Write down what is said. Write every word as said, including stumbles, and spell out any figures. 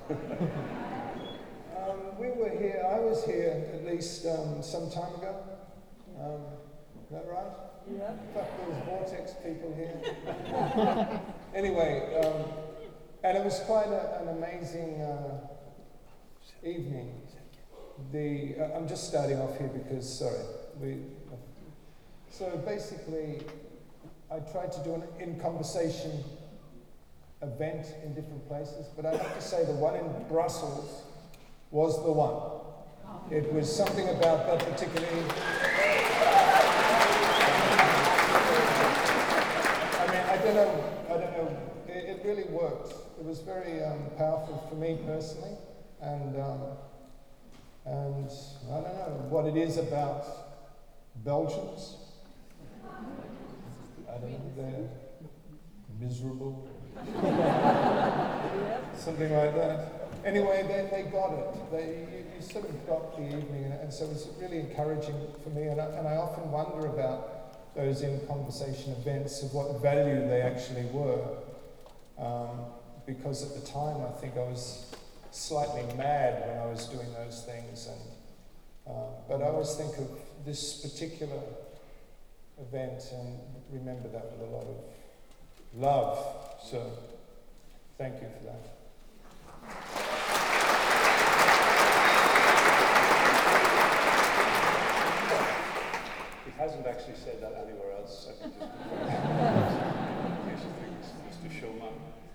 um, we were here, I was here at least um, some time ago. Um, is that right? Yeah. In fact, there was Vortex people here. Anyway, um, and it was quite a, an amazing uh, evening. The uh, I'm just starting off here because, sorry, we. So basically, I tried to do an in-conversation event in different places, but I have to say the one in Brussels was the one. It was something about that particularly. I mean, I don't know, I don't know, it, it really worked. It was very um, powerful for me personally, and um, and I don't know what it is about Belgians. I don't know, they're miserable. Something like that. Anyway, they, they got it. They, you, you sort of got the evening, and, and so it was really encouraging for me. And I, and I often wonder about those in-conversation events, of what value they actually were. Um, because at the time, I think I was slightly mad when I was doing those things. And uh, but I always think of this particular event and remember that with a lot of love. So thank you for that. He hasn't actually said that anywhere else. I think just in case you think he's just a showman.